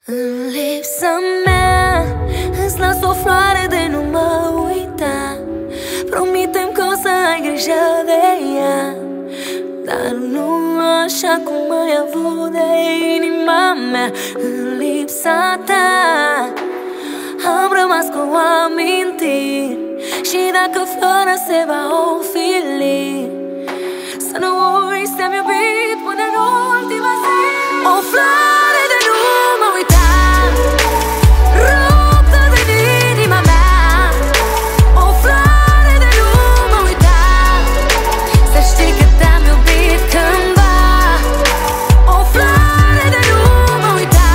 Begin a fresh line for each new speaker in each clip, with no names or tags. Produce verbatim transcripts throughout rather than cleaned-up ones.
În lipsa mea îți las o floare de nu mă uita. Promite-mi că o să ai grijă de ea, dar nu așa cum ai avut de inima mea. În lipsa ta am rămas cu amintiri, și dacă floarea se va ofili, să nu uiți, te-am iubit până în ultima zi. O floare de nu mă uita, ruptă din inima mea. O floare de nu mă uita, să știi că te-am iubit cândva. O floare de nu mă uita,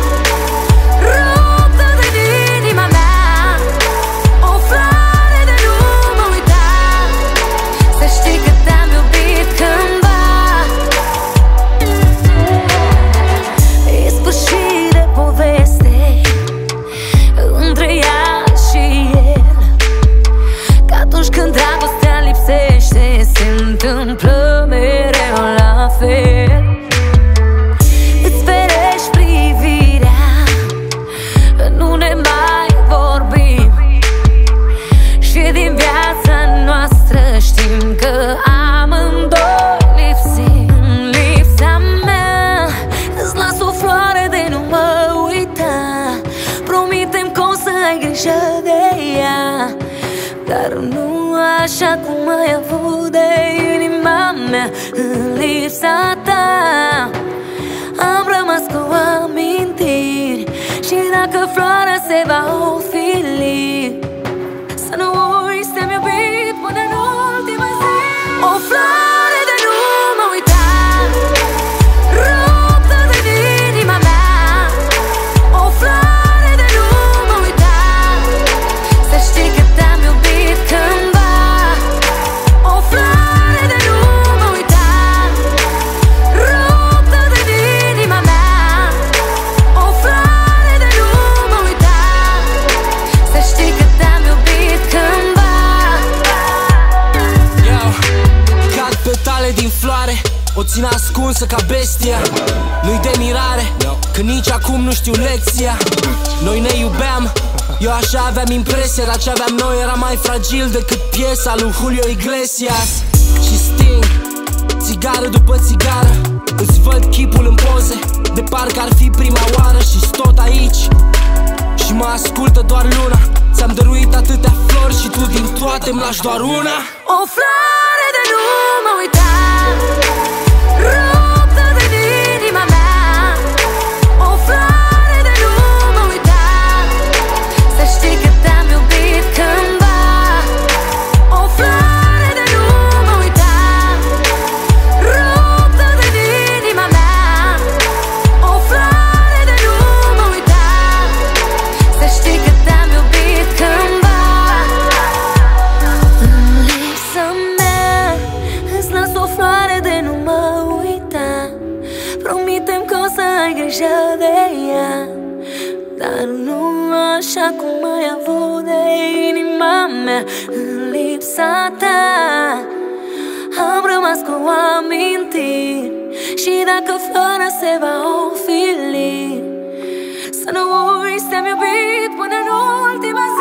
ruptă din inima mea. O floare de nu mă uita, să știi că te-am iubit cândva. E sfârșit de poveste între ea și el, că atunci când dragostea lipsește, se întâmplă mereu la fel. Îți ferești privirea, nu ne mai vorbim, și din viața noastră știm că amândoi lipsim. În lipsa mea îți las o floare de nu mă uita. Promite-mi că o să ai grijă de ea, dar nu așa cum ai avut de inima mea. În lipsa ta am rămas cu amintiri, și dacă floarea se va ofili, să nu uiți, te-am iubit până în ultima zi. O floare de nu mă uita, ruptă din inima mea. O floare de nu mă uita, să știi că te-am iubit cândva. O floare de nu mă uita, ruptă din inima mea. O floare de nu mă uita, să știi că te-am iubit cândva.
Yo, cad petale din floare, o țin ascunsă ca bestia. Nu-i de mirare că nici acum nu știu lecția. Noi ne iubeam, eu așa aveam impresia, dar ce aveam noi era mai fragil decât piesa lui Julio Iglesias. Și sting țigară după țigară, îți văd chipul în poze, de parcă ar fi prima oară. Și-s tot aici și mă ascultă doar luna. Ți-am dăruit atâtea flori și tu din toate îmi lași doar una.
O floare de nu mă uita, ruptă din inima mea. O floare de nu mă uita, să știi că te-am iubit cândva. O floare de nu mă uita, ruptă din inima mea. O floare de nu mă uita, să știi că te-am iubit cândva. În lipsa mea îți las o floare de nu mă uita. Promite-mi că o să ai grijă de ea, dar nu așa cum ai avut de inima mea. În lipsa ta am rămas cu amintiri, și dacă floarea se va ofili, să nu uiți, te-am iubit până în ultima zi.